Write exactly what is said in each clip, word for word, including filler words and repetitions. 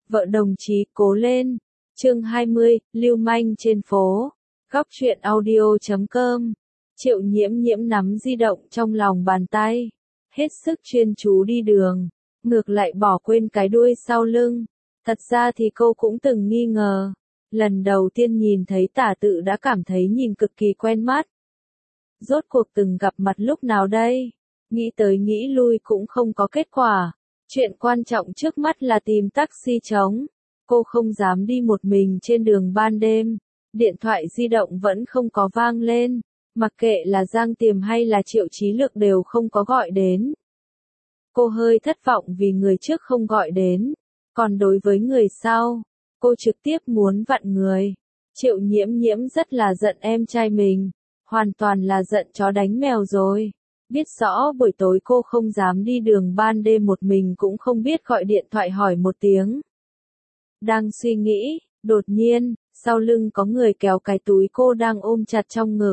Vợ đồng chí cố lên. Chương hai mươi, lưu manh trên phố. Góc truyện audio chấm com. Triệu Nhiễm Nhiễm nắm di động trong lòng bàn tay, hết sức chuyên chú đi đường, ngược lại bỏ quên cái đuôi sau lưng. Thật ra thì cô cũng từng nghi ngờ, lần đầu tiên nhìn thấy Tả Tự đã cảm thấy nhìn cực kỳ quen mắt. Rốt cuộc từng gặp mặt lúc nào đây? Nghĩ tới nghĩ lui cũng không có kết quả. Chuyện quan trọng trước mắt là tìm taxi trống. Cô không dám đi một mình trên đường ban đêm. Điện thoại di động vẫn không có vang lên. Mặc kệ là Giang Tiềm hay là Triệu Chí Lược đều không có gọi đến. Cô hơi thất vọng vì người trước không gọi đến. Còn đối với người sau, cô trực tiếp muốn vặn người. Triệu Nhiễm Nhiễm rất là giận em trai mình. Hoàn toàn là giận chó đánh mèo rồi. Biết rõ buổi tối cô không dám đi đường ban đêm một mình cũng không biết gọi điện thoại hỏi một tiếng. Đang suy nghĩ, đột nhiên, sau lưng có người kéo cái túi cô đang ôm chặt trong ngực.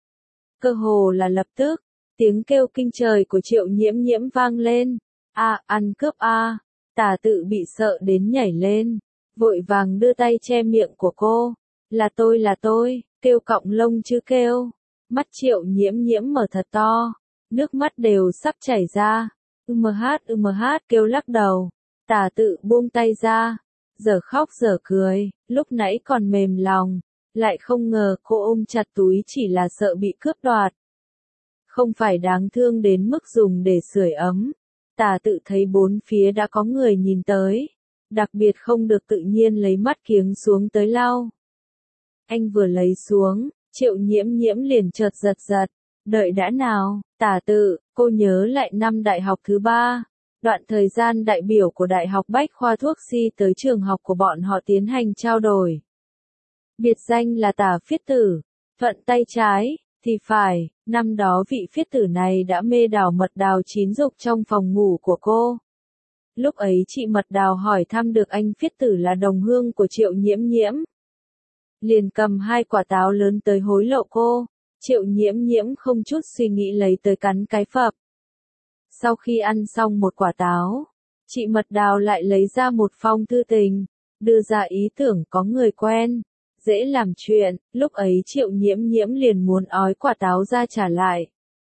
Cơ hồ là lập tức, tiếng kêu kinh trời của Triệu Nhiễm Nhiễm vang lên. A, ăn cướp a. Tả Tự bị sợ đến nhảy lên, vội vàng đưa tay che miệng của cô. Là tôi là tôi, kêu cọng lông chứ kêu. Mắt Triệu Nhiễm Nhiễm mở thật to, nước mắt đều sắp chảy ra. Ừm hát ừm hát kêu lắc đầu. Tả Tự buông tay ra, giờ khóc giờ cười, lúc nãy còn mềm lòng, lại không ngờ cô ôm chặt túi chỉ là sợ bị cướp đoạt. Không phải đáng thương đến mức dùng để sưởi ấm. Tả Tự thấy bốn phía đã có người nhìn tới, đặc biệt không được tự nhiên lấy mắt kiếng xuống tới lau. Anh vừa lấy xuống, Triệu Nhiễm Nhiễm liền chợt giật giật. Đợi đã nào, Tả Tự, cô nhớ lại năm đại học thứ ba. Đoạn thời gian đại biểu của Đại học Bách khoa Thuốc Si tới trường học của bọn họ tiến hành trao đổi. Biệt danh là Tả Phiết Tử, thuận tay trái, thì phải, năm đó vị phiết tử này đã mê đảo Mật Đào chín dục trong phòng ngủ của cô. Lúc ấy chị Mật Đào hỏi thăm được anh phiết tử là đồng hương của Triệu Nhiễm Nhiễm. Liền cầm hai quả táo lớn tới hối lộ cô. Triệu Nhiễm Nhiễm không chút suy nghĩ lấy tới cắn cái phập. Sau khi ăn xong một quả táo, chị Mật Đào lại lấy ra một phong thư tình, đưa ra ý tưởng có người quen, dễ làm chuyện. Lúc ấy Triệu Nhiễm Nhiễm liền muốn ói quả táo ra trả lại.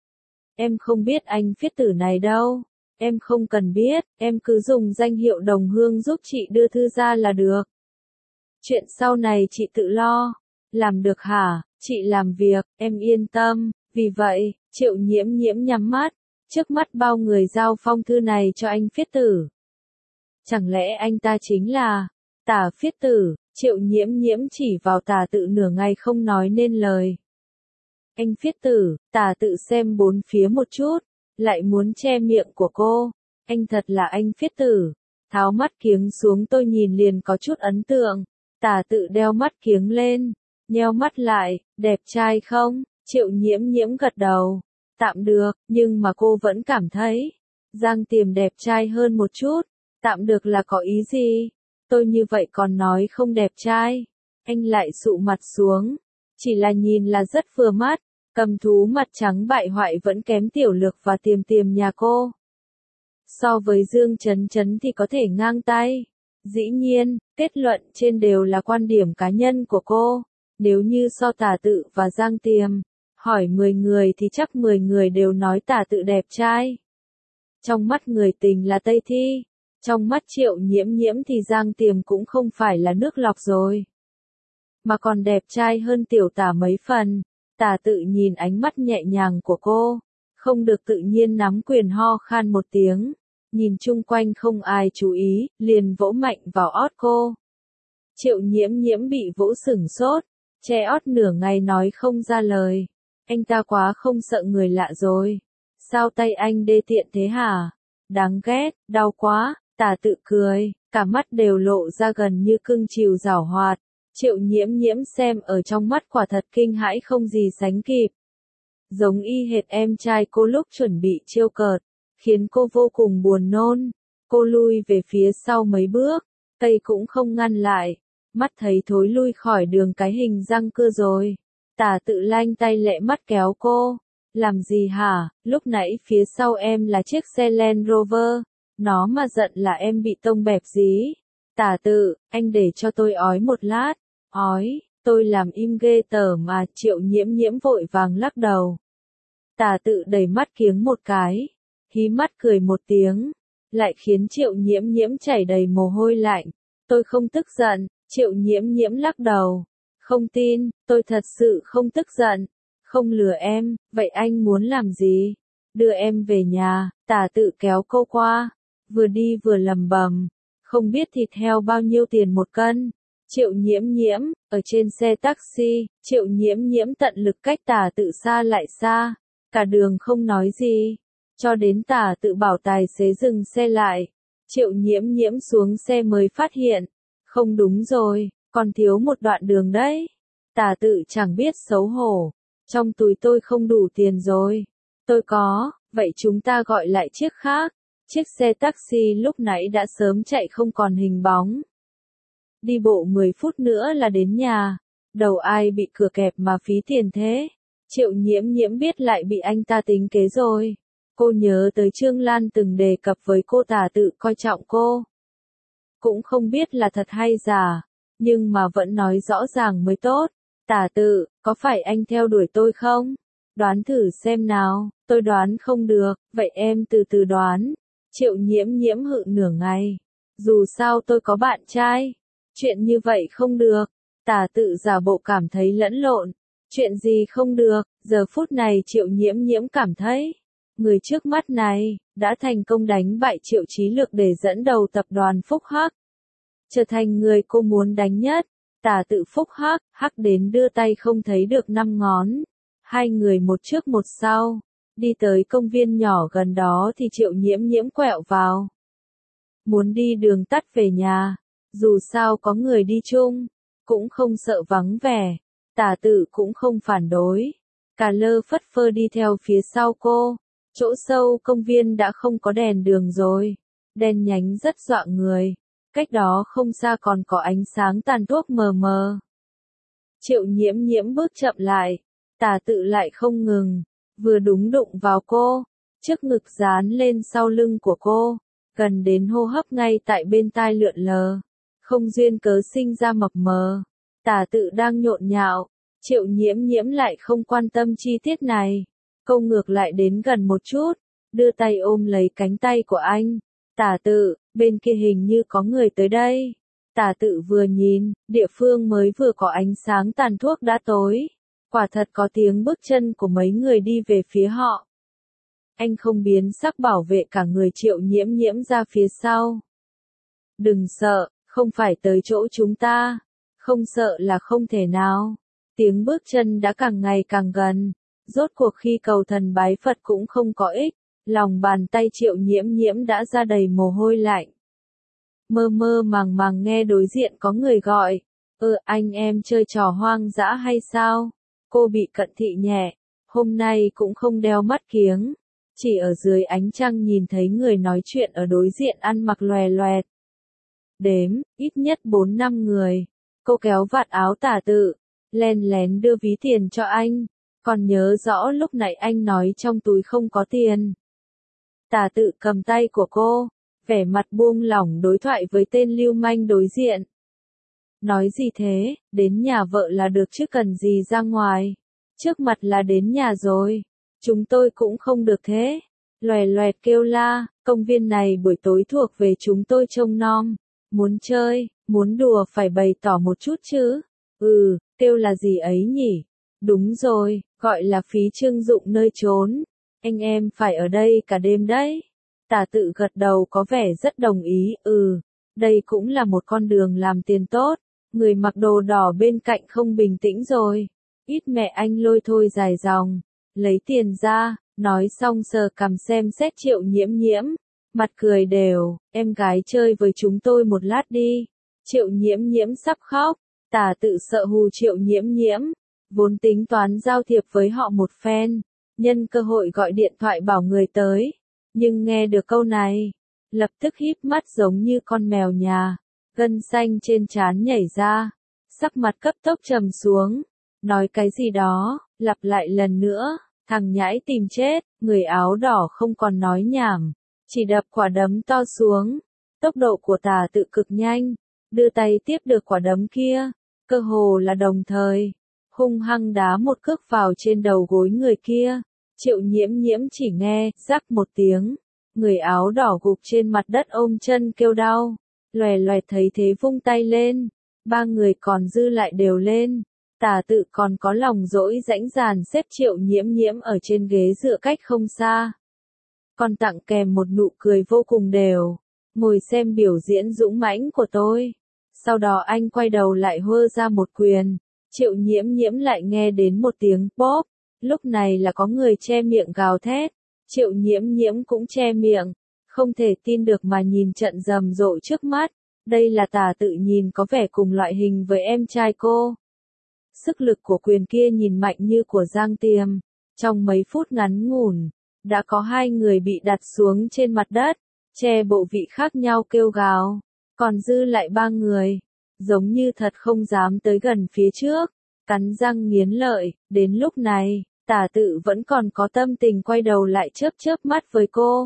Em không biết anh phiết tử này đâu, em không cần biết, em cứ dùng danh hiệu đồng hương giúp chị đưa thư ra là được. Chuyện sau này chị tự lo. Làm được hả? Chị làm việc, em yên tâm. Vì vậy, Triệu Nhiễm Nhiễm nhắm mắt, trước mắt bao người giao phong thư này cho anh phiết tử. Chẳng lẽ anh ta chính là Tả Phiết Tử? Triệu Nhiễm Nhiễm chỉ vào Tả Tự nửa ngày không nói nên lời. Anh phiết tử. Tả Tự xem bốn phía một chút, lại muốn che miệng của cô. Anh thật là anh phiết tử. Tháo mắt kiếng xuống tôi nhìn liền có chút ấn tượng. Tả Tự đeo mắt kiếng lên, nheo mắt lại, đẹp trai không? Triệu Nhiễm Nhiễm gật đầu. Tạm được, nhưng mà cô vẫn cảm thấy Giang Tiềm đẹp trai hơn một chút. Tạm được là có ý gì? Tôi như vậy còn nói không đẹp trai. Anh lại sụ mặt xuống. Chỉ là nhìn là rất vừa mắt. Cầm thú mặt trắng bại hoại vẫn kém Tiểu Lược và Tiềm Tiềm nhà cô. So với Dương Chấn Chấn thì có thể ngang tay. Dĩ nhiên, kết luận trên đều là quan điểm cá nhân của cô. Nếu như so Tả Tự và Giang Tiềm, hỏi mười người thì chắc mười người đều nói Tả Tự đẹp trai. Trong mắt người tình là Tây Thi, trong mắt Triệu Nhiễm Nhiễm thì Giang Tiềm cũng không phải là nước lọc rồi, mà còn đẹp trai hơn Tiểu Tả mấy phần. Tả Tự nhìn ánh mắt nhẹ nhàng của cô, không được tự nhiên nắm quyền ho khan một tiếng. Nhìn chung quanh không ai chú ý, liền vỗ mạnh vào ót cô. Triệu Nhiễm Nhiễm bị vỗ sửng sốt, che ót nửa ngày nói không ra lời. Anh ta quá không sợ người lạ rồi. Sao tay anh đê tiện thế hả? Đáng ghét, đau quá. Tả Tự cười, cả mắt đều lộ ra gần như cưng chiều giảo hoạt. Triệu Nhiễm Nhiễm xem ở trong mắt quả thật kinh hãi không gì sánh kịp. Giống y hệt em trai cô lúc chuẩn bị trêu cợt, khiến cô vô cùng buồn nôn. Cô lui về phía sau mấy bước, tay cũng không ngăn lại, mắt thấy thối lui khỏi đường cái hình răng cưa rồi. Tả Tự lanh tay lẹ mắt kéo cô. Làm gì hả? Lúc nãy phía sau em là chiếc xe Land Rover, nó mà giận là em bị tông bẹp dí. Tả tự, anh để cho tôi ói một lát. Ói, tôi làm im ghê tởm mà. Triệu nhiễm nhiễm vội vàng lắc đầu. Tả tự đẩy mắt kiếng một cái, hí mắt cười một tiếng, lại khiến triệu nhiễm nhiễm chảy đầy mồ hôi lạnh. Tôi không tức giận. Triệu nhiễm nhiễm lắc đầu. Không tin, tôi thật sự không tức giận. Không lừa em, vậy anh muốn làm gì? Đưa em về nhà. Tả tự kéo cô qua, vừa đi vừa lầm bầm. Không biết thịt heo bao nhiêu tiền một cân. Triệu nhiễm nhiễm, ở trên xe taxi, triệu nhiễm nhiễm tận lực cách tả tự xa lại xa. Cả đường không nói gì. Cho đến tả tự bảo tài xế dừng xe lại. Triệu nhiễm nhiễm xuống xe mới phát hiện. Không đúng rồi, còn thiếu một đoạn đường đấy. Tả tự chẳng biết xấu hổ. Trong túi tôi không đủ tiền rồi. Tôi có, vậy chúng ta gọi lại chiếc khác. Chiếc xe taxi lúc nãy đã sớm chạy không còn hình bóng. Đi bộ mười phút nữa là đến nhà. Đầu ai bị cửa kẹp mà phí tiền thế? Triệu nhiễm nhiễm biết lại bị anh ta tính kế rồi. Cô nhớ tới Trương Lan từng đề cập với cô tả tự coi trọng cô. Cũng không biết là thật hay giả, nhưng mà vẫn nói rõ ràng mới tốt. Tả tự, có phải anh theo đuổi tôi không? Đoán thử xem nào. Tôi đoán không được, vậy em từ từ đoán. Triệu nhiễm nhiễm hự nửa ngày. Dù sao tôi có bạn trai. Chuyện như vậy không được. Tả tự giả bộ cảm thấy lẫn lộn. Chuyện gì không được? Giờ phút này triệu nhiễm nhiễm cảm thấy. Người trước mắt này, đã thành công đánh bại Triệu Chí Lực để dẫn đầu tập đoàn Phúc Hắc. Trở thành người cô muốn đánh nhất. Tả tự Phúc Hắc, hắc đến đưa tay không thấy được năm ngón. Hai người một trước một sau. Đi tới công viên nhỏ gần đó thì triệu nhiễm nhiễm quẹo vào. Muốn đi đường tắt về nhà. Dù sao có người đi chung. Cũng không sợ vắng vẻ. Tả tự cũng không phản đối. Cả lơ phất phơ đi theo phía sau cô. Chỗ sâu công viên đã không có đèn đường rồi. Đèn nhánh rất dọa người. Cách đó không xa còn có ánh sáng tàn thuốc mờ mờ. Triệu nhiễm nhiễm bước chậm lại. Tả tự lại không ngừng. Vừa đúng đụng vào cô. Trước ngực dán lên sau lưng của cô. Gần đến hô hấp ngay tại bên tai lượn lờ. Không duyên cớ sinh ra mập mờ. Tả tự đang nhộn nhạo. Triệu nhiễm nhiễm lại không quan tâm chi tiết này. Câu ngược lại đến gần một chút. Đưa tay ôm lấy cánh tay của anh. Tả tự, bên kia hình như có người tới đây. Tả tự vừa nhìn, địa phương mới vừa có ánh sáng tàn thuốc đã tối. Quả thật có tiếng bước chân của mấy người đi về phía họ. Anh không biến sắc bảo vệ cả người triệu nhiễm nhiễm ra phía sau. Đừng sợ, không phải tới chỗ chúng ta. Không sợ là không thể nào. Tiếng bước chân đã càng ngày càng gần. Rốt cuộc khi cầu thần bái Phật cũng không có ích. Lòng bàn tay triệu nhiễm nhiễm đã ra đầy mồ hôi lạnh. Mơ mơ màng màng nghe đối diện có người gọi. Ừ, anh em chơi trò hoang dã hay sao? Cô bị cận thị nhẹ. Hôm nay cũng không đeo mắt kiếng. Chỉ ở dưới ánh trăng nhìn thấy người nói chuyện ở đối diện ăn mặc loè loẹt. Đếm, ít nhất bốn năm người. Cô kéo vạt áo tả tự. Len lén đưa ví tiền cho anh. Còn nhớ rõ lúc nãy anh nói trong túi không có tiền. Tả tự cầm tay của cô, vẻ mặt buông lỏng đối thoại với tên lưu manh đối diện. Nói gì thế, đến nhà vợ là được chứ cần gì ra ngoài. Trước mặt là đến nhà rồi. Chúng tôi cũng không được thế. Loè loẹt kêu la, công viên này buổi tối thuộc về chúng tôi trông nom. Muốn chơi, muốn đùa phải bày tỏ một chút chứ. Ừ, kêu là gì ấy nhỉ? Đúng rồi, gọi là phí trưng dụng nơi trốn. Anh em phải ở đây cả đêm đấy. Tả tự gật đầu có vẻ rất đồng ý, ừ. Đây cũng là một con đường làm tiền tốt. Người mặc đồ đỏ bên cạnh không bình tĩnh rồi. Ít mẹ anh lôi thôi dài dòng. Lấy tiền ra, nói xong sờ cằm xem xét triệu nhiễm nhiễm. Mặt cười đều, em gái chơi với chúng tôi một lát đi. Triệu nhiễm nhiễm sắp khóc. Tả tự sợ hù triệu nhiễm nhiễm. Vốn tính toán giao thiệp với họ một phen. Nhân cơ hội gọi điện thoại bảo người tới. Nhưng nghe được câu này. Lập tức híp mắt giống như con mèo nhà. Gân xanh trên trán nhảy ra. Sắc mặt cấp tốc trầm xuống. Nói cái gì đó, lặp lại lần nữa. Thằng nhãi tìm chết. Người áo đỏ không còn nói nhảm. Chỉ đập quả đấm to xuống. Tốc độ của tả tự cực nhanh. đưa tay tiếp được quả đấm kia, cơ hồ là đồng thời, hung hăng đá một cước vào trên đầu gối người kia. Triệu Nhiễm Nhiễm chỉ nghe, rắc một tiếng, người áo đỏ gục trên mặt đất ôm chân kêu đau, loè loẹt thấy thế vung tay lên, ba người còn dư lại đều lên. Tả Tự còn có lòng dỗi rãnh ràn xếp Triệu Nhiễm Nhiễm ở trên ghế dựa cách không xa. Còn tặng kèm một nụ cười vô cùng đều, ngồi xem biểu diễn dũng mãnh của tôi. Sau đó anh quay đầu lại hơ ra một quyền, Triệu Nhiễm Nhiễm lại nghe đến một tiếng bóp, lúc này là có người che miệng gào thét, Triệu Nhiễm Nhiễm cũng che miệng, không thể tin được mà nhìn trận rầm rộ trước mắt, đây là Tả Tự nhìn có vẻ cùng loại hình với em trai cô. Sức lực của quyền kia nhìn mạnh như của Giang Tiềm, trong mấy phút ngắn ngủn, đã có hai người bị đặt xuống trên mặt đất, che bộ vị khác nhau kêu gào, còn dư lại ba người, giống như thật không dám tới gần phía trước, cắn răng nghiến lợi. Đến lúc này, Tả Tự vẫn còn có tâm tình quay đầu lại chớp chớp mắt với cô,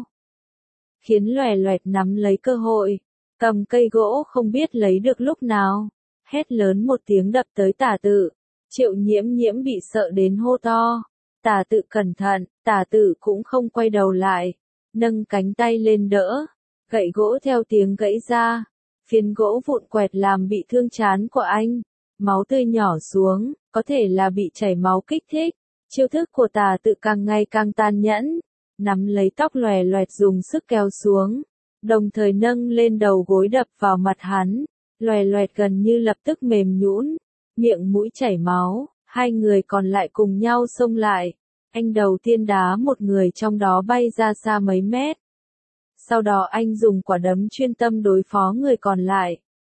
khiến loè loẹt nắm lấy cơ hội, cầm cây gỗ không biết lấy được lúc nào, hét lớn một tiếng đập tới Tả Tự. Triệu Nhiễm Nhiễm bị sợ đến hô to, Tả Tự cẩn thận. Tả Tự cũng không quay đầu lại, nâng cánh tay lên đỡ, gậy gỗ theo tiếng gãy ra, phiến gỗ vụn quẹt làm bị thương trán của anh, máu tươi nhỏ xuống, có thể là bị chảy máu kích thích. Chiêu thức của Tả Tự càng ngày càng tàn nhẫn, nắm lấy tóc loè loẹt dùng sức kéo xuống, đồng thời nâng lên đầu gối đập vào mặt hắn, loè loẹt gần như lập tức mềm nhũn, miệng mũi chảy máu, hai người còn lại cùng nhau xông lại. Anh đầu tiên đá một người trong đó bay ra xa mấy mét. Sau đó anh dùng quả đấm chuyên tâm đối phó người còn lại.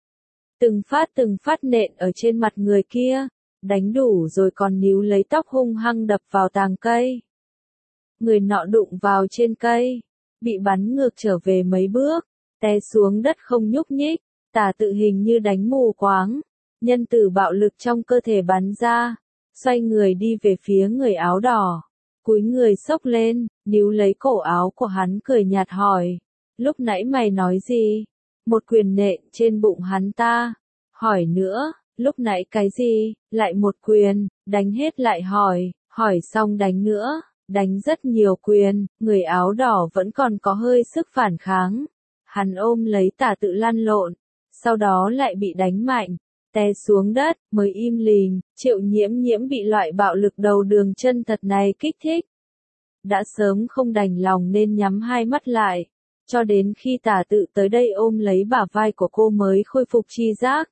Từng phát từng phát nện ở trên mặt người kia, đánh đủ rồi còn níu lấy tóc hung hăng đập vào tàng cây. Người nọ đụng vào trên cây, bị bắn ngược trở về mấy bước, té xuống đất không nhúc nhích. Tả Tự hình như đánh mù quáng, nhân từ bạo lực trong cơ thể bắn ra, xoay người đi về phía người áo đỏ, cúi người xốc lên, níu lấy cổ áo của hắn cười nhạt hỏi, lúc nãy mày nói gì? Một quyền nện trên bụng hắn ta. Hỏi nữa, lúc nãy cái gì? Lại một quyền, đánh hết lại hỏi, hỏi xong đánh nữa, đánh rất nhiều quyền, người áo đỏ vẫn còn có hơi sức phản kháng. Hắn ôm lấy Tả Tự lăn lộn, sau đó lại bị đánh mạnh, té xuống đất, mới im lìm. Triệu Nhiễm Nhiễm bị loại bạo lực đầu đường chân thật này kích thích. Đã sớm không đành lòng nên nhắm hai mắt lại, cho đến khi Tả Tự tới đây ôm lấy bả vai của cô mới khôi phục tri giác.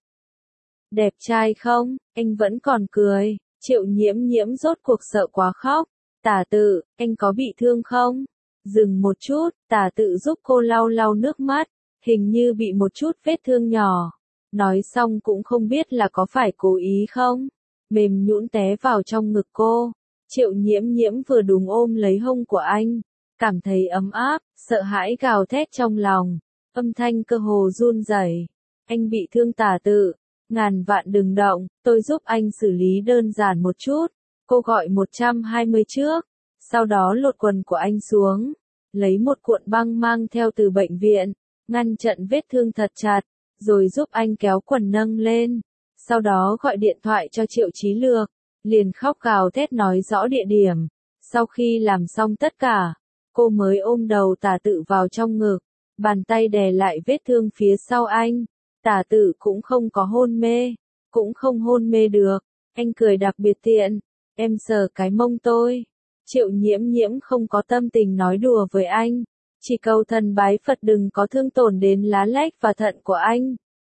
Đẹp trai không? Anh vẫn còn cười. Triệu Nhiễm Nhiễm rốt cuộc sợ quá khóc. Tả Tự, anh có bị thương không? Dừng một chút, Tả Tự giúp cô lau lau nước mắt, hình như bị một chút vết thương nhỏ. Nói xong cũng không biết là có phải cố ý không, mềm nhũn té vào trong ngực cô. Triệu Nhiễm Nhiễm vừa đúng ôm lấy hông của anh, cảm thấy ấm áp, sợ hãi gào thét trong lòng, âm thanh cơ hồ run rẩy. Anh bị thương Tả Tự, ngàn vạn đừng động, tôi giúp anh xử lý đơn giản một chút. Cô gọi một trăm hai mươi trước, sau đó lột quần của anh xuống, lấy một cuộn băng mang theo từ bệnh viện, ngăn trận vết thương thật chặt, rồi giúp anh kéo quần nâng lên. Sau đó gọi điện thoại cho Triệu Chí Lược, liền khóc gào thét nói rõ địa điểm. Sau khi làm xong tất cả, cô mới ôm đầu Tả Tự vào trong ngực, bàn tay đè lại vết thương phía sau anh. Tả Tự cũng không có hôn mê, cũng không hôn mê được. Anh cười đặc biệt tiện, em sờ cái mông tôi. Triệu Nhiễm Nhiễm không có tâm tình nói đùa với anh, chỉ cầu thần bái Phật đừng có thương tổn đến lá lách và thận của anh.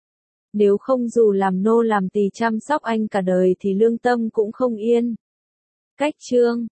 Nếu không dù làm nô làm tỳ chăm sóc anh cả đời thì lương tâm cũng không yên. Cách chương